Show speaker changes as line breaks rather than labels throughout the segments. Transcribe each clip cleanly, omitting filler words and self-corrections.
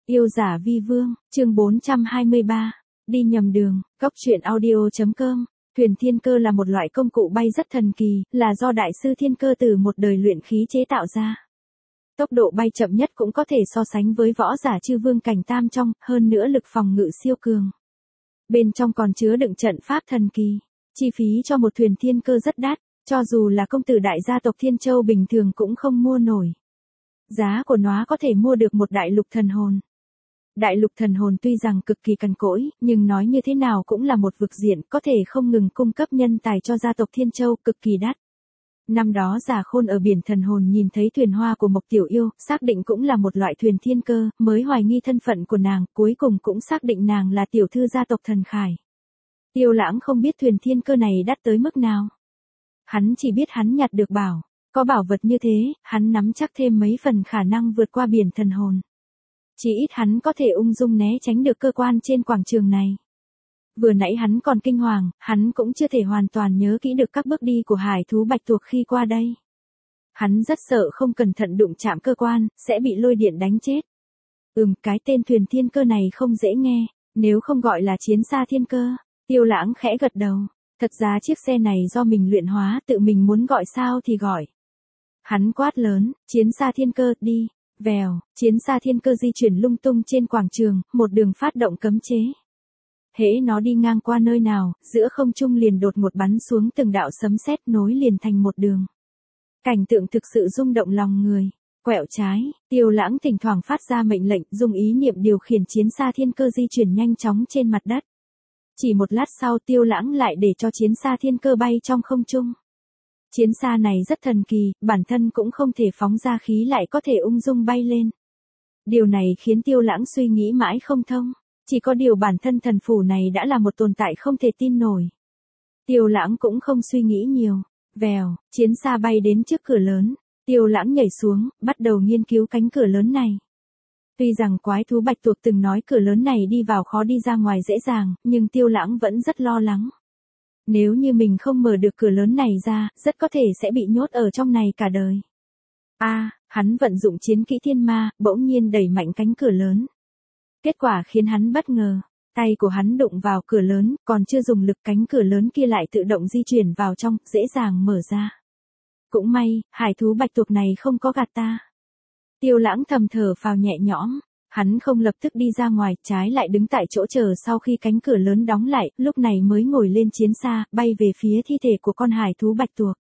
Yêu giả vi vương, chương 423. Đi nhầm đường, Cốc truyện audio.com. Thuyền thiên cơ là một loại công cụ bay rất thần kỳ, là do đại sư thiên cơ từ một đời luyện khí chế tạo ra. Tốc độ bay chậm nhất cũng có thể so sánh với võ giả chư vương cảnh tam trong, hơn nữa lực phòng ngự siêu cường. Bên trong còn chứa đựng trận pháp thần kỳ. Chi phí cho một thuyền thiên cơ rất đắt, cho dù là công tử đại gia tộc Thiên Châu bình thường cũng không mua nổi. Giá của nó có thể mua được một đại lục thần hồn. Đại lục thần hồn tuy rằng cực kỳ cằn cỗi, nhưng nói như thế nào cũng là một vực diện có thể không ngừng cung cấp nhân tài cho gia tộc Thiên Châu, cực kỳ đắt. Năm đó Giả Khôn ở biển thần hồn nhìn thấy thuyền hoa của Mộc Tiểu Yêu, xác định cũng là một loại thuyền thiên cơ, mới hoài nghi thân phận của nàng, cuối cùng cũng xác định nàng là tiểu thư gia tộc Thần Khải. Tiêu Lãng không biết thuyền thiên cơ này đắt tới mức nào. Hắn chỉ biết hắn nhặt được bảo. Có bảo vật như thế, hắn nắm chắc thêm mấy phần khả năng vượt qua biển thần hồn. Chỉ ít hắn có thể ung dung né tránh được cơ quan trên quảng trường này. Vừa nãy hắn còn kinh hoàng, hắn cũng chưa thể hoàn toàn nhớ kỹ được các bước đi của hải thú bạch tuộc khi qua đây. Hắn rất sợ không cẩn thận đụng chạm cơ quan, sẽ bị lôi điện đánh chết. Cái tên thuyền thiên cơ này không dễ nghe, nếu không gọi là chiến xa thiên cơ. Tiêu Lãng khẽ gật đầu. Thật ra chiếc xe này do mình luyện hóa, tự mình muốn gọi sao thì gọi. Hắn quát lớn, chiến xa thiên cơ, đi. Vèo, chiến xa thiên cơ di chuyển lung tung trên quảng trường, một đường phát động cấm chế. Hễ nó đi ngang qua nơi nào, giữa không trung liền đột ngột bắn xuống từng đạo sấm sét nối liền thành một đường. Cảnh tượng thực sự rung động lòng người. Quẹo trái, Tiêu Lãng thỉnh thoảng phát ra mệnh lệnh, dùng ý niệm điều khiển chiến xa thiên cơ di chuyển nhanh chóng trên mặt đất. Chỉ một lát sau Tiêu Lãng lại để cho chiến xa thiên cơ bay trong không trung. Chiến xa này rất thần kỳ, bản thân cũng không thể phóng ra khí lại có thể ung dung bay lên. Điều này khiến Tiêu Lãng suy nghĩ mãi không thông. Chỉ có điều bản thân thần phủ này đã là một tồn tại không thể tin nổi. Tiêu Lãng cũng không suy nghĩ nhiều. Vèo, chiến xa bay đến trước cửa lớn. Tiêu Lãng nhảy xuống, bắt đầu nghiên cứu cánh cửa lớn này. Tuy rằng quái thú bạch tuộc từng nói cửa lớn này đi vào khó đi ra ngoài dễ dàng, nhưng Tiêu Lãng vẫn rất lo lắng. Nếu như mình không mở được cửa lớn này ra, rất có thể sẽ bị nhốt ở trong này cả đời. Hắn vận dụng chiến kỹ thiên ma, bỗng nhiên đẩy mạnh cánh cửa lớn. Kết quả khiến hắn bất ngờ. Tay của hắn đụng vào cửa lớn, còn chưa dùng lực cánh cửa lớn kia lại tự động di chuyển vào trong, dễ dàng mở ra. Cũng may, hải thú bạch tuộc này không có gạt ta. Tiêu Lãng thầm thở phào nhẹ nhõm. Hắn không lập tức đi ra ngoài, trái lại đứng tại chỗ chờ sau khi cánh cửa lớn đóng lại, lúc này mới ngồi lên chiến xa, bay về phía thi thể của con hải thú bạch tuộc.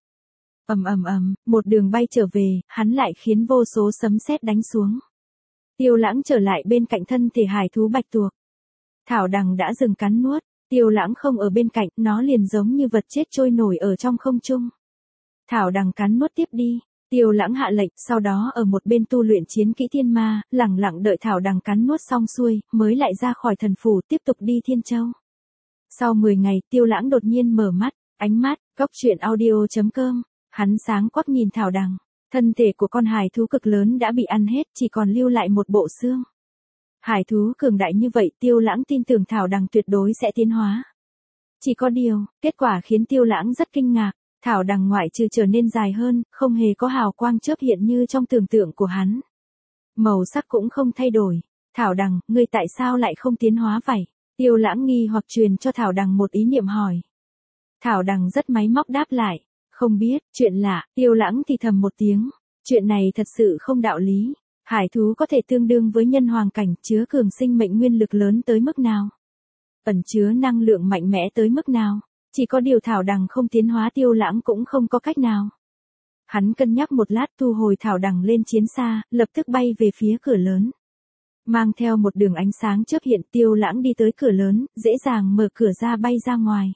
Một đường bay trở về, hắn lại khiến vô số sấm sét đánh xuống. Tiêu Lãng trở lại bên cạnh thân thể hải thú bạch tuộc. Thảo đằng đã dừng cắn nuốt, Tiêu Lãng không ở bên cạnh, nó liền giống như vật chết trôi nổi ở trong không trung. Thảo đằng cắn nuốt tiếp đi. Tiêu Lãng hạ lệnh, sau đó ở một bên tu luyện chiến kỹ thiên ma, lẳng lặng đợi thảo đằng cắn nuốt xong xuôi, mới lại ra khỏi thần phủ tiếp tục đi Thiên Châu. Sau 10 ngày, Tiêu Lãng đột nhiên mở mắt, ánh mắt, Cốc truyện audio.com, hắn sáng quắc nhìn thảo đằng. Thân thể của con hải thú cực lớn đã bị ăn hết, chỉ còn lưu lại một bộ xương. Hải thú cường đại như vậy, Tiêu Lãng tin tưởng thảo đằng tuyệt đối sẽ tiến hóa. Chỉ có điều, kết quả khiến Tiêu Lãng rất kinh ngạc. Thảo đằng ngoại trừ trở nên dài hơn, không hề có hào quang chớp hiện như trong tưởng tượng của hắn. Màu sắc cũng không thay đổi. Thảo đằng, ngươi tại sao lại không tiến hóa vậy? Tiêu Lãng nghi hoặc truyền cho thảo đằng một ý niệm hỏi. Thảo đằng rất máy móc đáp lại. Không biết, chuyện lạ. Tiêu Lãng thì thầm một tiếng. Chuyện này thật sự không đạo lý. Hải thú có thể tương đương với nhân hoàng cảnh, chứa cường sinh mệnh nguyên lực lớn tới mức nào? Ẩn chứa năng lượng mạnh mẽ tới mức nào? Chỉ có điều thảo đằng không tiến hóa, Tiêu Lãng cũng không có cách nào. Hắn cân nhắc một lát, thu hồi thảo đằng lên chiến xa, lập tức bay về phía cửa lớn. Mang theo một đường ánh sáng chớp hiện, Tiêu Lãng đi tới cửa lớn, dễ dàng mở cửa ra bay ra ngoài.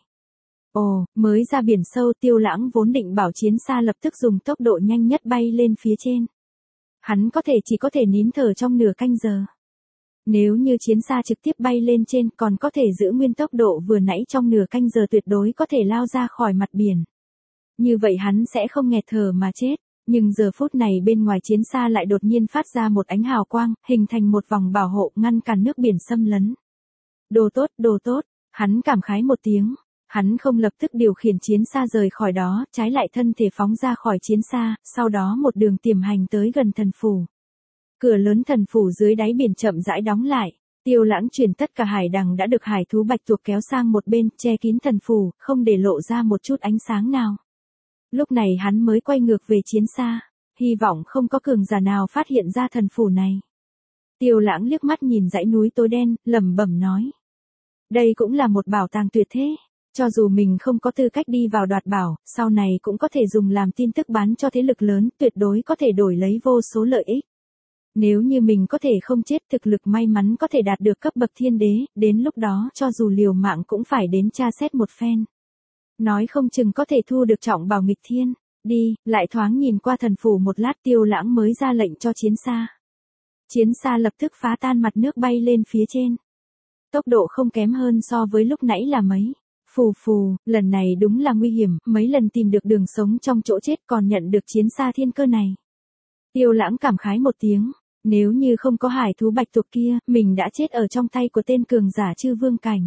Mới ra biển sâu, Tiêu Lãng vốn định bảo chiến xa lập tức dùng tốc độ nhanh nhất bay lên phía trên. Hắn chỉ có thể nín thở trong nửa canh giờ. Nếu như chiến xa trực tiếp bay lên trên, còn có thể giữ nguyên tốc độ vừa nãy trong nửa canh giờ, tuyệt đối có thể lao ra khỏi mặt biển. Như vậy hắn sẽ không nghẹt thở mà chết. Nhưng giờ phút này bên ngoài chiến xa lại đột nhiên phát ra một ánh hào quang, hình thành một vòng bảo hộ ngăn cản nước biển xâm lấn. Đồ tốt, hắn cảm khái một tiếng. Hắn không lập tức điều khiển chiến xa rời khỏi đó, trái lại thân thể phóng ra khỏi chiến xa, sau đó một đường tiềm hành tới gần thần phủ. Cửa lớn thần phủ dưới đáy biển chậm rãi đóng lại. Tiêu Lãng truyền tất cả hải đằng đã được hải thú bạch tuộc kéo sang một bên, che kín thần phủ, không để lộ ra một chút ánh sáng nào. Lúc này hắn mới quay ngược về chiến xa, hy vọng không có cường giả nào phát hiện ra thần phủ này. Tiêu Lãng liếc mắt nhìn dãy núi tối đen, lẩm bẩm nói. Đây cũng là một bảo tàng tuyệt thế. Cho dù mình không có tư cách đi vào đoạt bảo, sau này cũng có thể dùng làm tin tức bán cho thế lực lớn, tuyệt đối có thể đổi lấy vô số lợi ích. Nếu như mình có thể không chết, thực lực may mắn có thể đạt được cấp bậc thiên đế, đến lúc đó cho dù liều mạng cũng phải đến tra xét một phen. Nói không chừng có thể thu được trọng bảo nghịch thiên. Đi, lại thoáng nhìn qua thần phủ một lát, Tiêu Lãng mới ra lệnh cho chiến xa. Chiến xa lập tức phá tan mặt nước bay lên phía trên. Tốc độ không kém hơn so với lúc nãy là mấy. Phù phù, lần này đúng là nguy hiểm, mấy lần tìm được đường sống trong chỗ chết còn nhận được chiến xa thiên cơ này. Tiêu Lãng cảm khái một tiếng, nếu như không có hải thú bạch tuộc kia, mình đã chết ở trong tay của tên cường giả chư vương cảnh.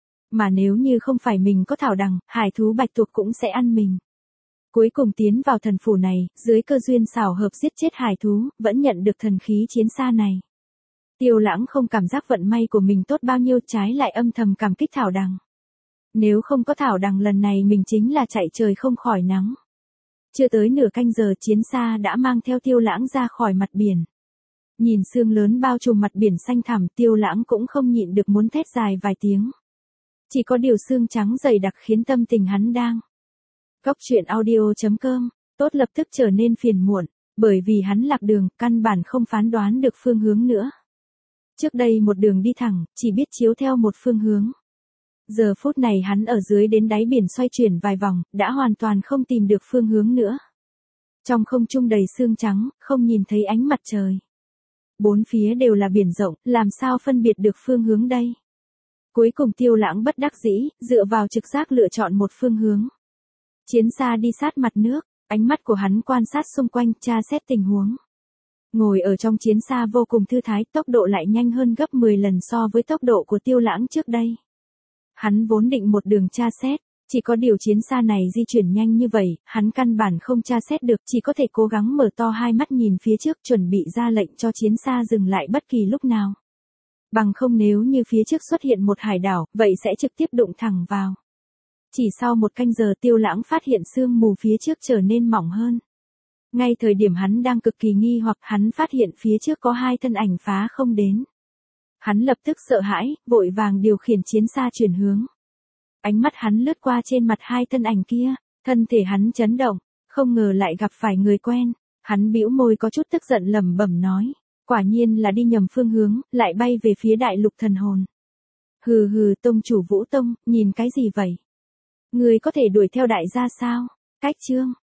Mà nếu như không phải mình có thảo đằng, hải thú bạch tuộc cũng sẽ ăn mình. Cuối cùng tiến vào thần phủ này, dưới cơ duyên xảo hợp giết chết hải thú, vẫn nhận được thần khí chiến xa này. Tiêu Lãng không cảm giác vận may của mình tốt bao nhiêu, trái lại âm thầm cảm kích thảo đằng. Nếu không có thảo đằng lần này mình chính là chạy trời không khỏi nắng. Chưa tới nửa canh giờ chiến xa đã mang theo Tiêu Lãng ra khỏi mặt biển. Nhìn sương lớn bao trùm mặt biển xanh thẳm, Tiêu Lãng cũng không nhịn được muốn thét dài vài tiếng. Chỉ có điều sương trắng dày đặc khiến tâm tình hắn đang. Góc truyện audio.com, tốt lập tức trở nên phiền muộn, bởi vì hắn lạc đường, căn bản không phán đoán được phương hướng nữa. Trước đây một đường đi thẳng, chỉ biết chiếu theo một phương hướng. Giờ phút này hắn ở dưới đến đáy biển xoay chuyển vài vòng, đã hoàn toàn không tìm được phương hướng nữa. Trong không trung đầy sương trắng, không nhìn thấy ánh mặt trời. Bốn phía đều là biển rộng, làm sao phân biệt được phương hướng đây? Cuối cùng Tiêu Lãng bất đắc dĩ, dựa vào trực giác lựa chọn một phương hướng. Chiến xa đi sát mặt nước, ánh mắt của hắn quan sát xung quanh, tra xét tình huống. Ngồi ở trong chiến xa vô cùng thư thái, tốc độ lại nhanh hơn gấp 10 lần so với tốc độ của Tiêu Lãng trước đây. Hắn vốn định một đường tra xét, chỉ có điều chiến xa này di chuyển nhanh như vậy, hắn căn bản không tra xét được, chỉ có thể cố gắng mở to hai mắt nhìn phía trước, chuẩn bị ra lệnh cho chiến xa dừng lại bất kỳ lúc nào. Bằng không nếu như phía trước xuất hiện một hải đảo, vậy sẽ trực tiếp đụng thẳng vào. Chỉ sau một canh giờ Tiêu Lãng phát hiện sương mù phía trước trở nên mỏng hơn. Ngay thời điểm hắn đang cực kỳ nghi hoặc, hắn phát hiện phía trước có hai thân ảnh phá không đến. Hắn lập tức sợ hãi, vội vàng điều khiển chiến xa chuyển hướng. Ánh mắt hắn lướt qua trên mặt hai thân ảnh kia, thân thể hắn chấn động, không ngờ lại gặp phải người quen. Hắn bĩu môi có chút tức giận lẩm bẩm nói, quả nhiên là đi nhầm phương hướng, lại bay về phía đại lục thần hồn. Hừ hừ, tông chủ Vũ Tông, nhìn cái gì vậy? Người có thể đuổi theo đại gia sao? Cách chương